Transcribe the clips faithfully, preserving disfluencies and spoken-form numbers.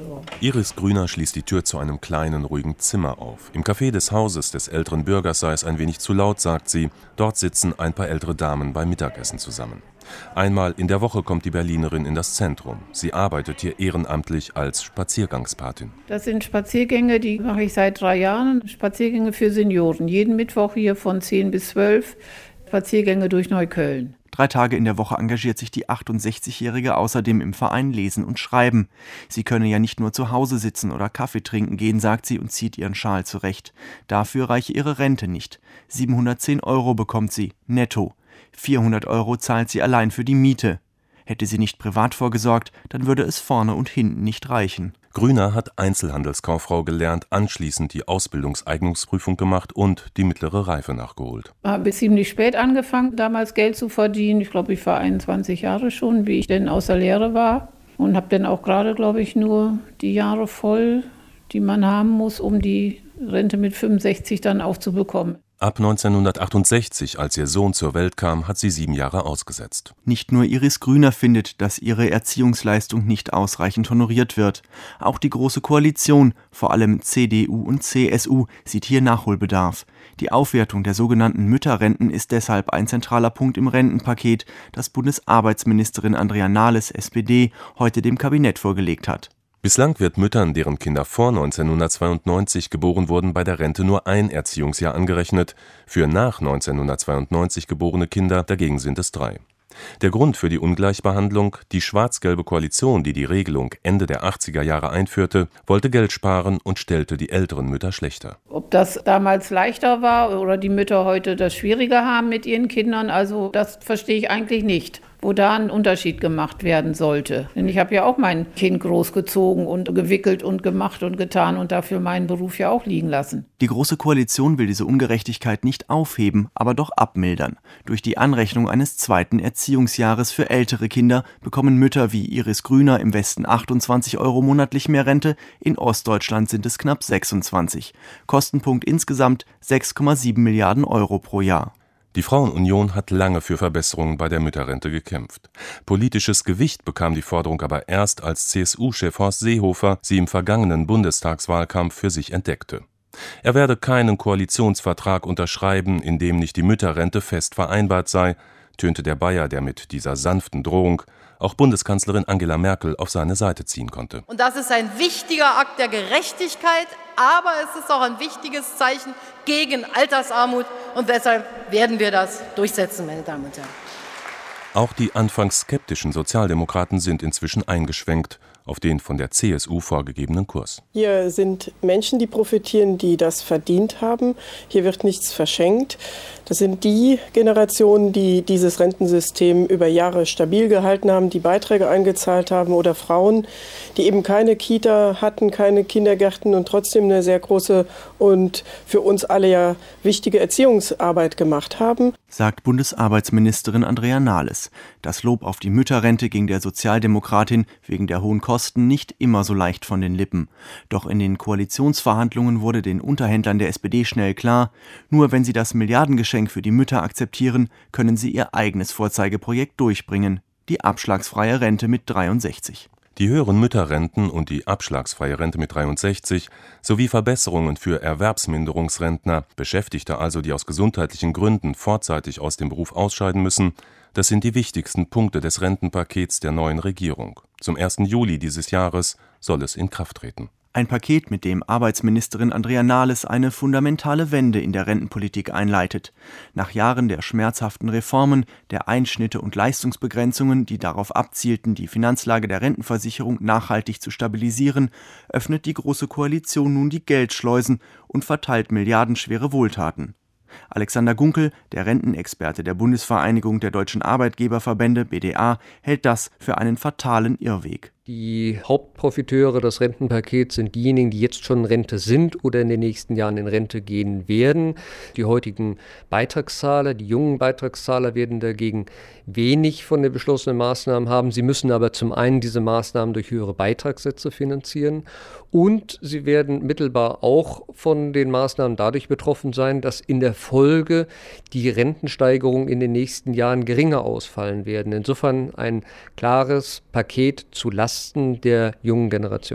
Iris Grüner schließt die Tür zu einem kleinen, ruhigen Zimmer auf. Im Café des Hauses des älteren Bürgers sei es ein wenig zu laut, sagt sie. Dort sitzen ein paar ältere Damen beim Mittagessen zusammen. Einmal in der Woche kommt die Berlinerin in das Zentrum. Sie arbeitet hier ehrenamtlich als Spaziergangspatin. Das sind Spaziergänge, die mache ich seit drei Jahren. Spaziergänge für Senioren. Jeden Mittwoch hier von zehn bis zwölf. Spaziergänge durch Neukölln. Drei Tage in der Woche engagiert sich die achtundsechzigjährige außerdem im Verein Lesen und Schreiben. Sie könne ja nicht nur zu Hause sitzen oder Kaffee trinken gehen, sagt sie und zieht ihren Schal zurecht. Dafür reiche ihre Rente nicht. siebenhundertzehn Euro bekommt sie, netto. vierhundert Euro zahlt sie allein für die Miete. Hätte sie nicht privat vorgesorgt, dann würde es vorne und hinten nicht reichen. Grüner hat Einzelhandelskauffrau gelernt, anschließend die Ausbildungseignungsprüfung gemacht und die mittlere Reife nachgeholt. Ich habe ziemlich spät angefangen, damals Geld zu verdienen. Ich glaube, ich war einundzwanzig Jahre schon, wie ich denn aus der Lehre war. Und habe dann auch gerade, glaube ich, nur die Jahre voll, die man haben muss, um die Rente mit fünfundsechzig dann auch zu bekommen. Ab neunzehnhundertachtundsechzig, als ihr Sohn zur Welt kam, hat sie sieben Jahre ausgesetzt. Nicht nur Iris Grüner findet, dass ihre Erziehungsleistung nicht ausreichend honoriert wird. Auch die Große Koalition, vor allem C D U und C S U, sieht hier Nachholbedarf. Die Aufwertung der sogenannten Mütterrenten ist deshalb ein zentraler Punkt im Rentenpaket, das Bundesarbeitsministerin Andrea Nahles, S P D, heute dem Kabinett vorgelegt hat. Bislang wird Müttern, deren Kinder vor neunzehnhundertzweiundneunzig geboren wurden, bei der Rente nur ein Erziehungsjahr angerechnet. Für nach neunzehnhundertzweiundneunzig geborene Kinder dagegen sind es drei. Der Grund für die Ungleichbehandlung: Die schwarz-gelbe Koalition, die die Regelung Ende der achtziger Jahre einführte, wollte Geld sparen und stellte die älteren Mütter schlechter. Ob das damals leichter war oder die Mütter heute das schwieriger haben mit ihren Kindern, also das verstehe ich eigentlich nicht, wo da ein Unterschied gemacht werden sollte. Denn ich habe ja auch mein Kind großgezogen und gewickelt und gemacht und getan und dafür meinen Beruf ja auch liegen lassen. Die Große Koalition will diese Ungerechtigkeit nicht aufheben, aber doch abmildern. Durch die Anrechnung eines zweiten Erziehungsjahres für ältere Kinder bekommen Mütter wie Iris Grüner im Westen achtundzwanzig Euro monatlich mehr Rente, in Ostdeutschland sind es knapp sechsundzwanzig. Kostenpunkt insgesamt sechs Komma sieben Milliarden Euro pro Jahr. Die Frauenunion hat lange für Verbesserungen bei der Mütterrente gekämpft. Politisches Gewicht bekam die Forderung aber erst, als C S U-Chef Horst Seehofer sie im vergangenen Bundestagswahlkampf für sich entdeckte. Er werde keinen Koalitionsvertrag unterschreiben, in dem nicht die Mütterrente fest vereinbart sei, tönte der Bayer, der mit dieser sanften Drohung auch Bundeskanzlerin Angela Merkel auf seine Seite ziehen konnte. Und das ist ein wichtiger Akt der Gerechtigkeit, aber es ist auch ein wichtiges Zeichen gegen Altersarmut. Und deshalb werden wir das durchsetzen, meine Damen und Herren. Auch die anfangs skeptischen Sozialdemokraten sind inzwischen eingeschwenkt auf den von der C S U vorgegebenen Kurs. Hier sind Menschen, die profitieren, die das verdient haben. Hier wird nichts verschenkt. Das sind die Generationen, die dieses Rentensystem über Jahre stabil gehalten haben, die Beiträge eingezahlt haben, oder Frauen, die eben keine Kita hatten, keine Kindergärten und trotzdem eine sehr große und für uns alle ja wichtige Erziehungsarbeit gemacht haben, sagt Bundesarbeitsministerin Andrea Nahles. Das Lob auf die Mütterrente ging der Sozialdemokratin wegen der hohen Kosten nicht immer so leicht von den Lippen. Doch in den Koalitionsverhandlungen wurde den Unterhändlern der S P D schnell klar, nur wenn sie das Milliardengeschenk für die Mütter akzeptieren, können sie ihr eigenes Vorzeigeprojekt durchbringen, die abschlagsfreie Rente mit dreiundsechzig. Die höheren Mütterrenten und die abschlagsfreie Rente mit dreiundsechzig sowie Verbesserungen für Erwerbsminderungsrentner, Beschäftigte also, die aus gesundheitlichen Gründen vorzeitig aus dem Beruf ausscheiden müssen, das sind die wichtigsten Punkte des Rentenpakets der neuen Regierung. Zum ersten Juli dieses Jahres soll es in Kraft treten. Ein Paket, mit dem Arbeitsministerin Andrea Nahles eine fundamentale Wende in der Rentenpolitik einleitet. Nach Jahren der schmerzhaften Reformen, der Einschnitte und Leistungsbegrenzungen, die darauf abzielten, die Finanzlage der Rentenversicherung nachhaltig zu stabilisieren, öffnet die Große Koalition nun die Geldschleusen und verteilt milliardenschwere Wohltaten. Alexander Gunkel, der Rentenexperte der Bundesvereinigung der Deutschen Arbeitgeberverbände B D A, hält das für einen fatalen Irrweg. Die Hauptprofiteure des Rentenpakets sind diejenigen, die jetzt schon in Rente sind oder in den nächsten Jahren in Rente gehen werden. Die heutigen Beitragszahler, die jungen Beitragszahler werden dagegen wenig von den beschlossenen Maßnahmen haben. Sie müssen aber zum einen diese Maßnahmen durch höhere Beitragssätze finanzieren und sie werden mittelbar auch von den Maßnahmen dadurch betroffen sein, dass in der Folge die Rentensteigerungen in den nächsten Jahren geringer ausfallen werden. Insofern ein klares Paket zu Lasten der jungen Generation.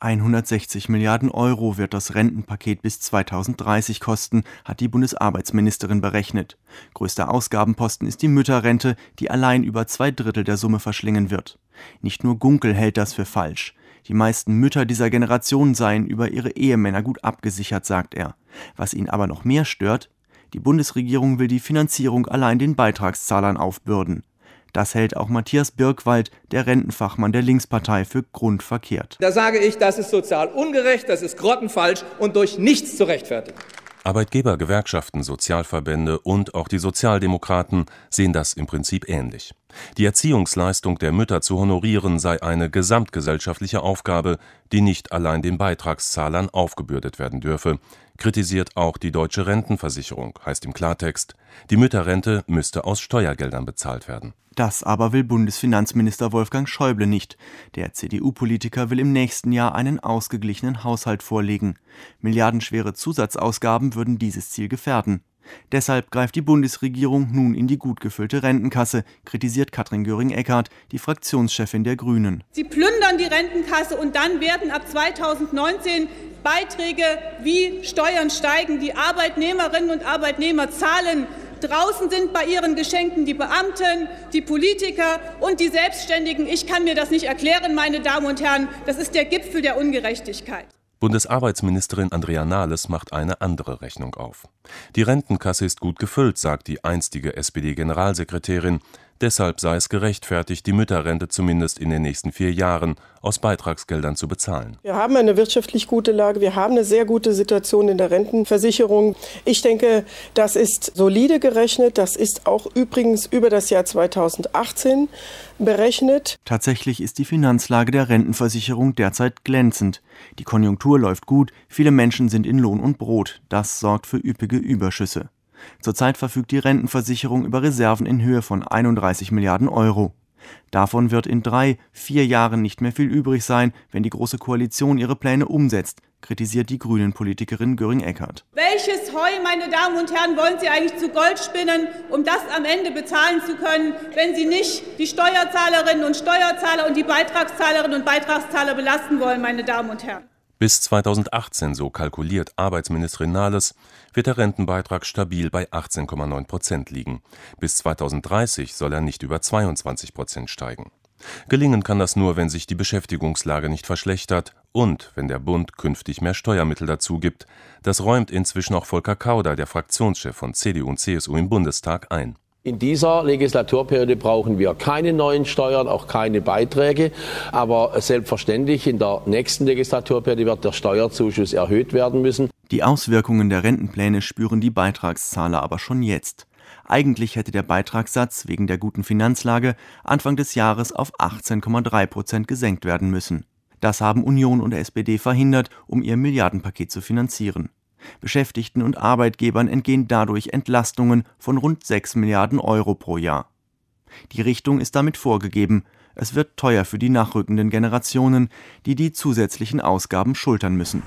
hundertsechzig Milliarden Euro wird das Rentenpaket bis zweitausenddreißig kosten, hat die Bundesarbeitsministerin berechnet. Größter Ausgabenposten ist die Mütterrente, die allein über zwei Drittel der Summe verschlingen wird. Nicht nur Gunkel hält das für falsch. Die meisten Mütter dieser Generation seien über ihre Ehemänner gut abgesichert, sagt er. Was ihn aber noch mehr stört: Die Bundesregierung will die Finanzierung allein den Beitragszahlern aufbürden. Das hält auch Matthias Birkwald, der Rentenfachmann der Linkspartei, für grundverkehrt. Da sage ich, das ist sozial ungerecht, das ist grottenfalsch und durch nichts zu rechtfertigen. Arbeitgeber, Gewerkschaften, Sozialverbände und auch die Sozialdemokraten sehen das im Prinzip ähnlich. Die Erziehungsleistung der Mütter zu honorieren sei eine gesamtgesellschaftliche Aufgabe, die nicht allein den Beitragszahlern aufgebürdet werden dürfe, kritisiert auch die Deutsche Rentenversicherung, heißt im Klartext, die Mütterrente müsste aus Steuergeldern bezahlt werden. Das aber will Bundesfinanzminister Wolfgang Schäuble nicht. Der C D U-Politiker will im nächsten Jahr einen ausgeglichenen Haushalt vorlegen. Milliardenschwere Zusatzausgaben würden dieses Ziel gefährden. Deshalb greift die Bundesregierung nun in die gut gefüllte Rentenkasse, kritisiert Katrin Göring-Eckardt, die Fraktionschefin der Grünen. Sie plündern die Rentenkasse und dann werden ab zweitausendneunzehn Beiträge wie Steuern steigen. Die Arbeitnehmerinnen und Arbeitnehmer zahlen. Draußen sind bei ihren Geschenken die Beamten, die Politiker und die Selbstständigen. Ich kann mir das nicht erklären, meine Damen und Herren. Das ist der Gipfel der Ungerechtigkeit. Bundesarbeitsministerin Andrea Nahles macht eine andere Rechnung auf. Die Rentenkasse ist gut gefüllt, sagt die einstige S P D-Generalsekretärin. Deshalb sei es gerechtfertigt, die Mütterrente zumindest in den nächsten vier Jahren aus Beitragsgeldern zu bezahlen. Wir haben eine wirtschaftlich gute Lage, wir haben eine sehr gute Situation in der Rentenversicherung. Ich denke, das ist solide gerechnet, das ist auch übrigens über das Jahr zweitausendachtzehn berechnet. Tatsächlich ist die Finanzlage der Rentenversicherung derzeit glänzend. Die Konjunktur läuft gut, viele Menschen sind in Lohn und Brot. Das sorgt für üppige Überschüsse. Zurzeit verfügt die Rentenversicherung über Reserven in Höhe von einunddreißig Milliarden Euro. Davon wird in drei, vier Jahren nicht mehr viel übrig sein, wenn die Große Koalition ihre Pläne umsetzt, kritisiert die Grünen-Politikerin Göring-Eckardt. Welches Heu, meine Damen und Herren, wollen Sie eigentlich zu Gold spinnen, um das am Ende bezahlen zu können, wenn Sie nicht die Steuerzahlerinnen und Steuerzahler und die Beitragszahlerinnen und Beitragszahler belasten wollen, meine Damen und Herren? Bis zweitausendachtzehn, so kalkuliert Arbeitsministerin Nahles, wird der Rentenbeitrag stabil bei achtzehn Komma neun Prozent liegen. Bis zweitausenddreißig soll er nicht über zweiundzwanzig Prozent steigen. Gelingen kann das nur, wenn sich die Beschäftigungslage nicht verschlechtert und wenn der Bund künftig mehr Steuermittel dazu gibt. Das räumt inzwischen auch Volker Kauder, der Fraktionschef von C D U und C S U im Bundestag, ein. In dieser Legislaturperiode brauchen wir keine neuen Steuern, auch keine Beiträge. Aber selbstverständlich in der nächsten Legislaturperiode wird der Steuerzuschuss erhöht werden müssen. Die Auswirkungen der Rentenpläne spüren die Beitragszahler aber schon jetzt. Eigentlich hätte der Beitragssatz wegen der guten Finanzlage Anfang des Jahres auf achtzehn Komma drei Prozent gesenkt werden müssen. Das haben Union und S P D verhindert, um ihr Milliardenpaket zu finanzieren. Beschäftigten und Arbeitgebern entgehen dadurch Entlastungen von rund sechs Milliarden Euro pro Jahr. Die Richtung ist damit vorgegeben. Es wird teuer für die nachrückenden Generationen, die die zusätzlichen Ausgaben schultern müssen.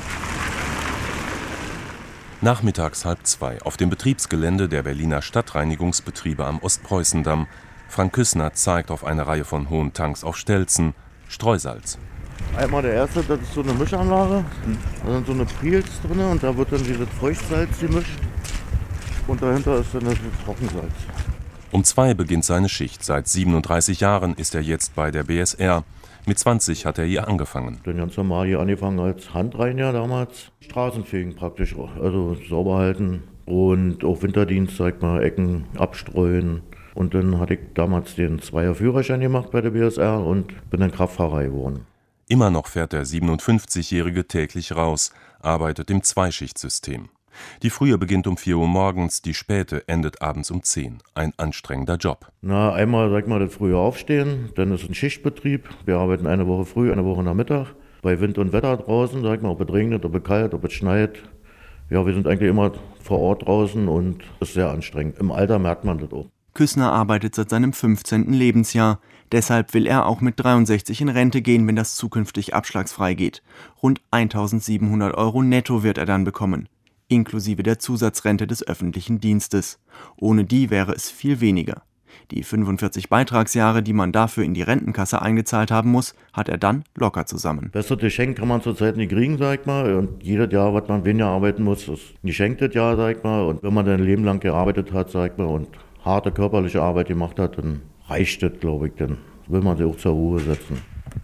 Nachmittags halb zwei auf dem Betriebsgelände der Berliner Stadtreinigungsbetriebe am Ostpreußendamm. Frank Küssner zeigt auf eine Reihe von hohen Tanks auf Stelzen Streusalz. Einmal der erste, das ist so eine Mischanlage, da sind so eine Priels drin und da wird dann dieses Feuchtsalz gemischt und dahinter ist dann das Trockensalz. Um zwei beginnt seine Schicht. Seit siebenunddreißig Jahren ist er jetzt bei der B S R. Mit zwanzig hat er hier angefangen. Dann ganz normal hier angefangen als Handreiniger damals. Straßenfegen praktisch, also sauber halten und auf Winterdienst, sag mal, Ecken abstreuen. Und dann hatte ich damals den Zweier-Führerschein gemacht bei der B S R und bin dann Kraftfahrer geworden. Immer noch fährt der siebenundfünfzigjährige täglich raus, arbeitet im Zweischichtsystem. Die Frühe beginnt um vier Uhr morgens, die Späte endet abends um zehn. Ein anstrengender Job. Na, einmal, sag mal, das frühe Aufstehen, dann ist ein Schichtbetrieb. Wir arbeiten eine Woche früh, eine Woche Nachmittag. Bei Wind und Wetter draußen, sag mal, ob es regnet, ob es kalt, ob es schneit. Ja, wir sind eigentlich immer vor Ort draußen und das ist sehr anstrengend. Im Alter merkt man das auch. Küssner arbeitet seit seinem fünfzehnten Lebensjahr. Deshalb will er auch mit dreiundsechzig in Rente gehen, wenn das zukünftig abschlagsfrei geht. Rund eintausendsiebenhundert Euro netto wird er dann bekommen, inklusive der Zusatzrente des öffentlichen Dienstes. Ohne die wäre es viel weniger. Die fünfundvierzig Beitragsjahre, die man dafür in die Rentenkasse eingezahlt haben muss, hat er dann locker zusammen. Besser Geschenk kann man zurzeit nicht kriegen, sag ich mal. Und jedes Jahr, was man weniger arbeiten muss, ist ein geschenktes Jahr, sag ich mal. Und wenn man dann ein Leben lang gearbeitet hat, sag ich mal, und harte körperliche Arbeit gemacht hat, dann reicht das, glaube ich. Dann will man sich auch zur Ruhe setzen.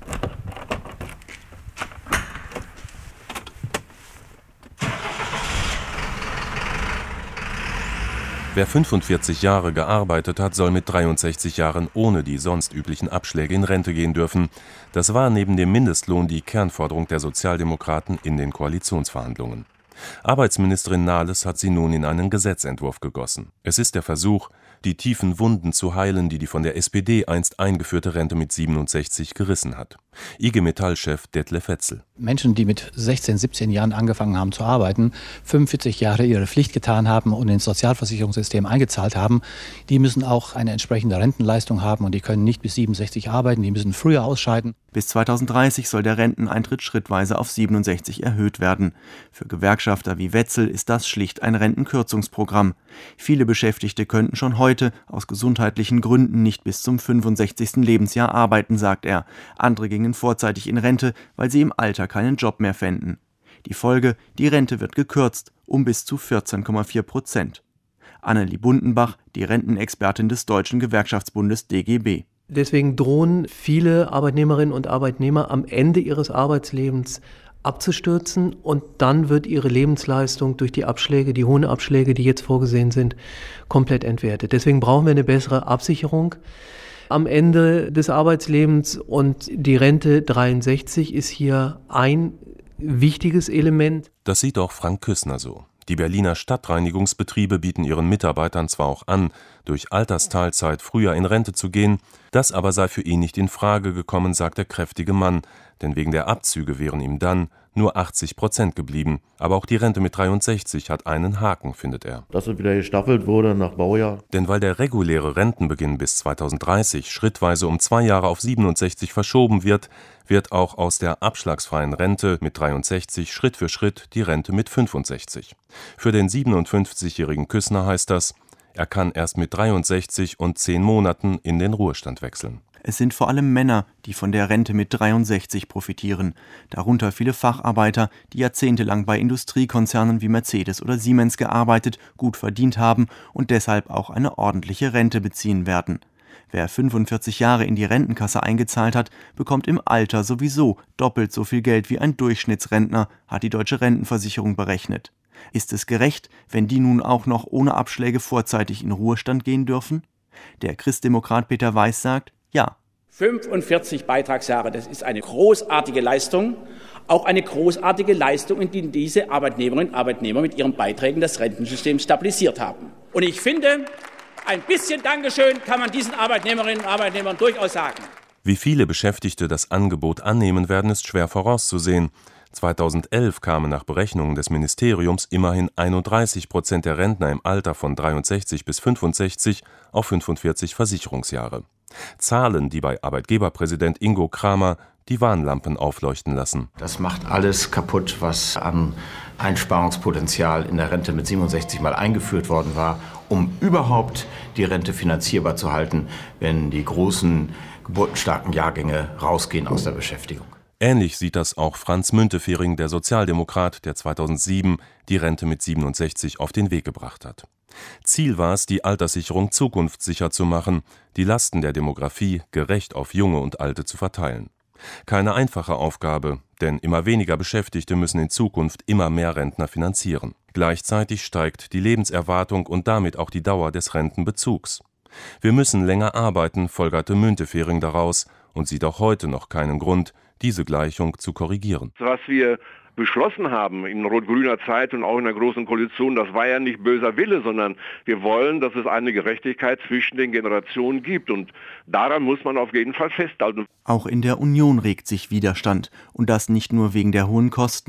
Wer fünfundvierzig Jahre gearbeitet hat, soll mit dreiundsechzig Jahren ohne die sonst üblichen Abschläge in Rente gehen dürfen. Das war neben dem Mindestlohn die Kernforderung der Sozialdemokraten in den Koalitionsverhandlungen. Arbeitsministerin Nahles hat sie nun in einen Gesetzentwurf gegossen. Es ist der Versuch, die tiefen Wunden zu heilen, die die von der S P D einst eingeführte Rente mit siebenundsechzig gerissen hat. I G Metall-Chef Detlef Wetzel. Menschen, die mit sechzehn, siebzehn Jahren angefangen haben zu arbeiten, fünfundvierzig Jahre ihre Pflicht getan haben und ins Sozialversicherungssystem eingezahlt haben, die müssen auch eine entsprechende Rentenleistung haben und die können nicht bis siebenundsechzig arbeiten, die müssen früher ausscheiden. Bis zweitausenddreißig soll der Renteneintritt schrittweise auf siebenundsechzig erhöht werden. Für Gewerkschafter wie Wetzel ist das schlicht ein Rentenkürzungsprogramm. Viele Beschäftigte könnten schon heute aus gesundheitlichen Gründen nicht bis zum fünfundsechzigsten Lebensjahr arbeiten, sagt er. Andere gingen vorzeitig in Rente, weil sie im Alter keinen Job mehr fänden. Die Folge: die Rente wird gekürzt um bis zu vierzehn Komma vier Prozent. Annelie Bundenbach, die Rentenexpertin des Deutschen Gewerkschaftsbundes D G B. Deswegen drohen viele Arbeitnehmerinnen und Arbeitnehmer am Ende ihres Arbeitslebens abzustürzen und dann wird ihre Lebensleistung durch die Abschläge, die hohen Abschläge, die jetzt vorgesehen sind, komplett entwertet. Deswegen brauchen wir eine bessere Absicherung am Ende des Arbeitslebens und die Rente dreiundsechzig ist hier ein wichtiges Element. Das sieht auch Frank Küssner so. Die Berliner Stadtreinigungsbetriebe bieten ihren Mitarbeitern zwar auch an, durch Altersteilzeit früher in Rente zu gehen, das aber sei für ihn nicht in Frage gekommen, sagt der kräftige Mann, denn wegen der Abzüge wären ihm dann nur achtzig Prozent geblieben. Aber auch die Rente mit dreiundsechzig hat einen Haken, findet er. Dass es wieder gestaffelt wurde nach Baujahr. Denn weil der reguläre Rentenbeginn bis zweitausenddreißig schrittweise um zwei Jahre auf siebenundsechzig verschoben wird, wird auch aus der abschlagsfreien Rente mit dreiundsechzig Schritt für Schritt die Rente mit fünfundsechzig. Für den siebenundfünfzigjährigen Küssner heißt das, er kann erst mit dreiundsechzig und zehn Monaten in den Ruhestand wechseln. Es sind vor allem Männer, die von der Rente mit dreiundsechzig profitieren. Darunter viele Facharbeiter, die jahrzehntelang bei Industriekonzernen wie Mercedes oder Siemens gearbeitet, gut verdient haben und deshalb auch eine ordentliche Rente beziehen werden. Wer fünfundvierzig Jahre in die Rentenkasse eingezahlt hat, bekommt im Alter sowieso doppelt so viel Geld wie ein Durchschnittsrentner, hat die Deutsche Rentenversicherung berechnet. Ist es gerecht, wenn die nun auch noch ohne Abschläge vorzeitig in Ruhestand gehen dürfen? Der Christdemokrat Peter Weiß sagt, ja. fünfundvierzig Beitragsjahre, das ist eine großartige Leistung, auch eine großartige Leistung, in die diese Arbeitnehmerinnen und Arbeitnehmer mit ihren Beiträgen das Rentensystem stabilisiert haben. Und ich finde, ein bisschen Dankeschön kann man diesen Arbeitnehmerinnen und Arbeitnehmern durchaus sagen. Wie viele Beschäftigte das Angebot annehmen werden, ist schwer vorauszusehen. zweitausendelf kamen nach Berechnungen des Ministeriums immerhin einunddreißig Prozent der Rentner im Alter von dreiundsechzig bis fünfundsechzig auf fünfundvierzig Versicherungsjahre. Zahlen, die bei Arbeitgeberpräsident Ingo Kramer die Warnlampen aufleuchten lassen. Das macht alles kaputt, was an Einsparungspotenzial in der Rente mit siebenundsechzig mal eingeführt worden war, um überhaupt die Rente finanzierbar zu halten, wenn die großen geburtenstarken Jahrgänge rausgehen aus der Beschäftigung. Ähnlich sieht das auch Franz Müntefering, der Sozialdemokrat, der zweitausendsieben die Rente mit siebenundsechzig auf den Weg gebracht hat. Ziel war es, die Alterssicherung zukunftssicher zu machen, die Lasten der Demografie gerecht auf Junge und Alte zu verteilen. Keine einfache Aufgabe, denn immer weniger Beschäftigte müssen in Zukunft immer mehr Rentner finanzieren. Gleichzeitig steigt die Lebenserwartung und damit auch die Dauer des Rentenbezugs. Wir müssen länger arbeiten, folgerte Müntefering daraus und sieht auch heute noch keinen Grund, diese Gleichung zu korrigieren. Was wir beschlossen haben in rot-grüner Zeit und auch in der Großen Koalition, das war ja nicht böser Wille, sondern wir wollen, dass es eine Gerechtigkeit zwischen den Generationen gibt und daran muss man auf jeden Fall festhalten. Auch in der Union regt sich Widerstand und das nicht nur wegen der hohen Kosten.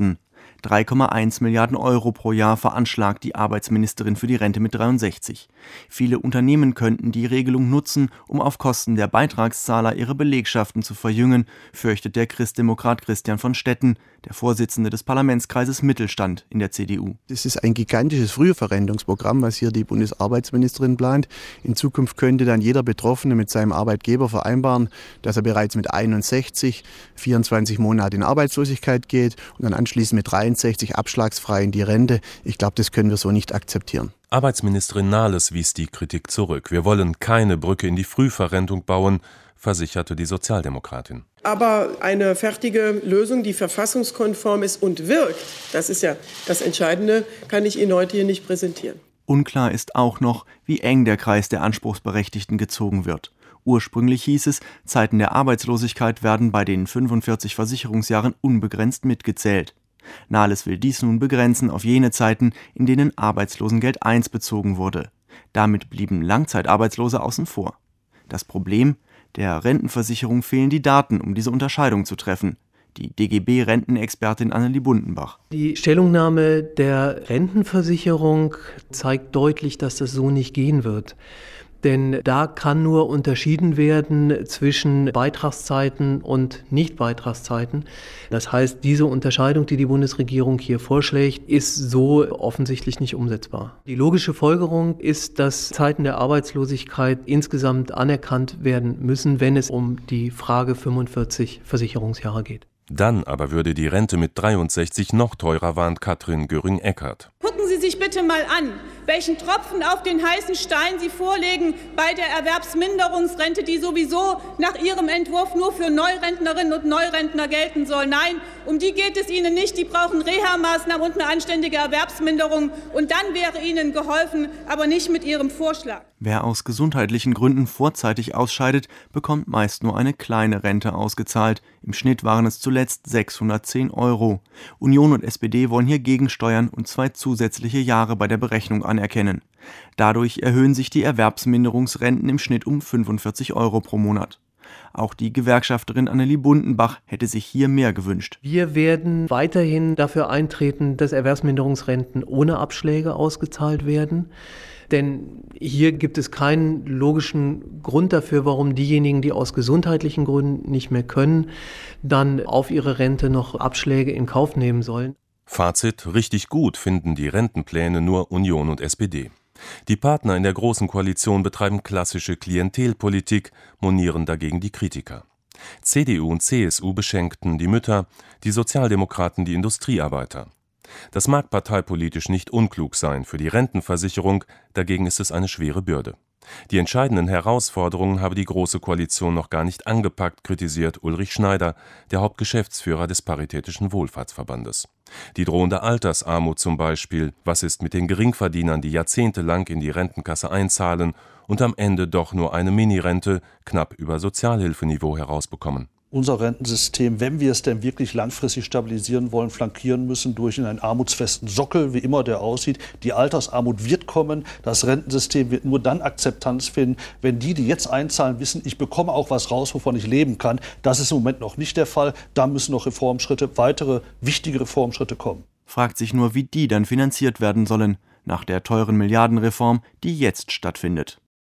drei Komma eins Milliarden Euro pro Jahr veranschlagt die Arbeitsministerin für die Rente mit dreiundsechzig. Viele Unternehmen könnten die Regelung nutzen, um auf Kosten der Beitragszahler ihre Belegschaften zu verjüngen, fürchtet der Christdemokrat Christian von Stetten, der Vorsitzende des Parlamentskreises Mittelstand in der C D U. Das ist ein gigantisches Frühverrentungsprogramm, was hier die Bundesarbeitsministerin plant. In Zukunft könnte dann jeder Betroffene mit seinem Arbeitgeber vereinbaren, dass er bereits mit einundsechzig vierundzwanzig Monate in Arbeitslosigkeit geht und dann anschließend mit dreiundsechzig abschlagsfrei in die Rente. Ich glaube, das können wir so nicht akzeptieren. Arbeitsministerin Nahles wies die Kritik zurück. Wir wollen keine Brücke in die Frühverrentung bauen, versicherte die Sozialdemokratin. Aber eine fertige Lösung, die verfassungskonform ist und wirkt, das ist ja das Entscheidende, kann ich Ihnen heute hier nicht präsentieren. Unklar ist auch noch, wie eng der Kreis der Anspruchsberechtigten gezogen wird. Ursprünglich hieß es, Zeiten der Arbeitslosigkeit werden bei den fünfundvierzig Versicherungsjahren unbegrenzt mitgezählt. Nahles will dies nun begrenzen auf jene Zeiten, in denen Arbeitslosengeld eins bezogen wurde. Damit blieben Langzeitarbeitslose außen vor. Das Problem: Der Rentenversicherung fehlen die Daten, um diese Unterscheidung zu treffen. Die D G B-Rentenexpertin Annelie Bundenbach. Die Stellungnahme der Rentenversicherung zeigt deutlich, dass das so nicht gehen wird. Denn da kann nur unterschieden werden zwischen Beitragszeiten und Nichtbeitragszeiten. Das heißt, diese Unterscheidung, die die Bundesregierung hier vorschlägt, ist so offensichtlich nicht umsetzbar. Die logische Folgerung ist, dass Zeiten der Arbeitslosigkeit insgesamt anerkannt werden müssen, wenn es um die Frage fünfundvierzig Versicherungsjahre geht. Dann aber würde die Rente mit dreiundsechzig noch teurer, warnt Katrin Göring-Eckardt. Gucken Sie sich bitte mal an, welchen Tropfen auf den heißen Stein Sie vorlegen bei der Erwerbsminderungsrente, die sowieso nach Ihrem Entwurf nur für Neurentnerinnen und Neurentner gelten soll. Nein, um die geht es Ihnen nicht. Die brauchen Reha-Maßnahmen und eine anständige Erwerbsminderung. Und dann wäre Ihnen geholfen, aber nicht mit Ihrem Vorschlag. Wer aus gesundheitlichen Gründen vorzeitig ausscheidet, bekommt meist nur eine kleine Rente ausgezahlt. Im Schnitt waren es zuletzt sechshundertzehn Euro. Union und S P D wollen hier gegensteuern und zwei zusätzliche Jahre bei der Berechnung anerkennen. Dadurch erhöhen sich die Erwerbsminderungsrenten im Schnitt um fünfundvierzig Euro pro Monat. Auch die Gewerkschafterin Annelie Bundenbach hätte sich hier mehr gewünscht. Wir werden weiterhin dafür eintreten, dass Erwerbsminderungsrenten ohne Abschläge ausgezahlt werden. Denn hier gibt es keinen logischen Grund dafür, warum diejenigen, die aus gesundheitlichen Gründen nicht mehr können, dann auf ihre Rente noch Abschläge in Kauf nehmen sollen. Fazit: Richtig gut finden die Rentenpläne nur Union und S P D. Die Partner in der Großen Koalition betreiben klassische Klientelpolitik, monieren dagegen die Kritiker. C D U und C S U beschenkten die Mütter, die Sozialdemokraten die Industriearbeiter. Das mag parteipolitisch nicht unklug sein, für die Rentenversicherung dagegen ist es eine schwere Bürde. Die entscheidenden Herausforderungen habe die Große Koalition noch gar nicht angepackt, kritisiert Ulrich Schneider, der Hauptgeschäftsführer des Paritätischen Wohlfahrtsverbandes. Die drohende Altersarmut zum Beispiel, was ist mit den Geringverdienern, die jahrzehntelang in die Rentenkasse einzahlen und am Ende doch nur eine Minirente knapp über Sozialhilfeniveau herausbekommen. Unser Rentensystem, wenn wir es denn wirklich langfristig stabilisieren wollen, flankieren müssen durch einen armutsfesten Sockel, wie immer der aussieht. Die Altersarmut wird kommen. Das Rentensystem wird nur dann Akzeptanz finden, wenn die, die jetzt einzahlen, wissen, ich bekomme auch was raus, wovon ich leben kann. Das ist im Moment noch nicht der Fall. Da müssen noch Reformschritte, weitere wichtige Reformschritte kommen. Fragt sich nur, wie die dann finanziert werden sollen, nach der teuren Milliardenreform, die jetzt stattfindet.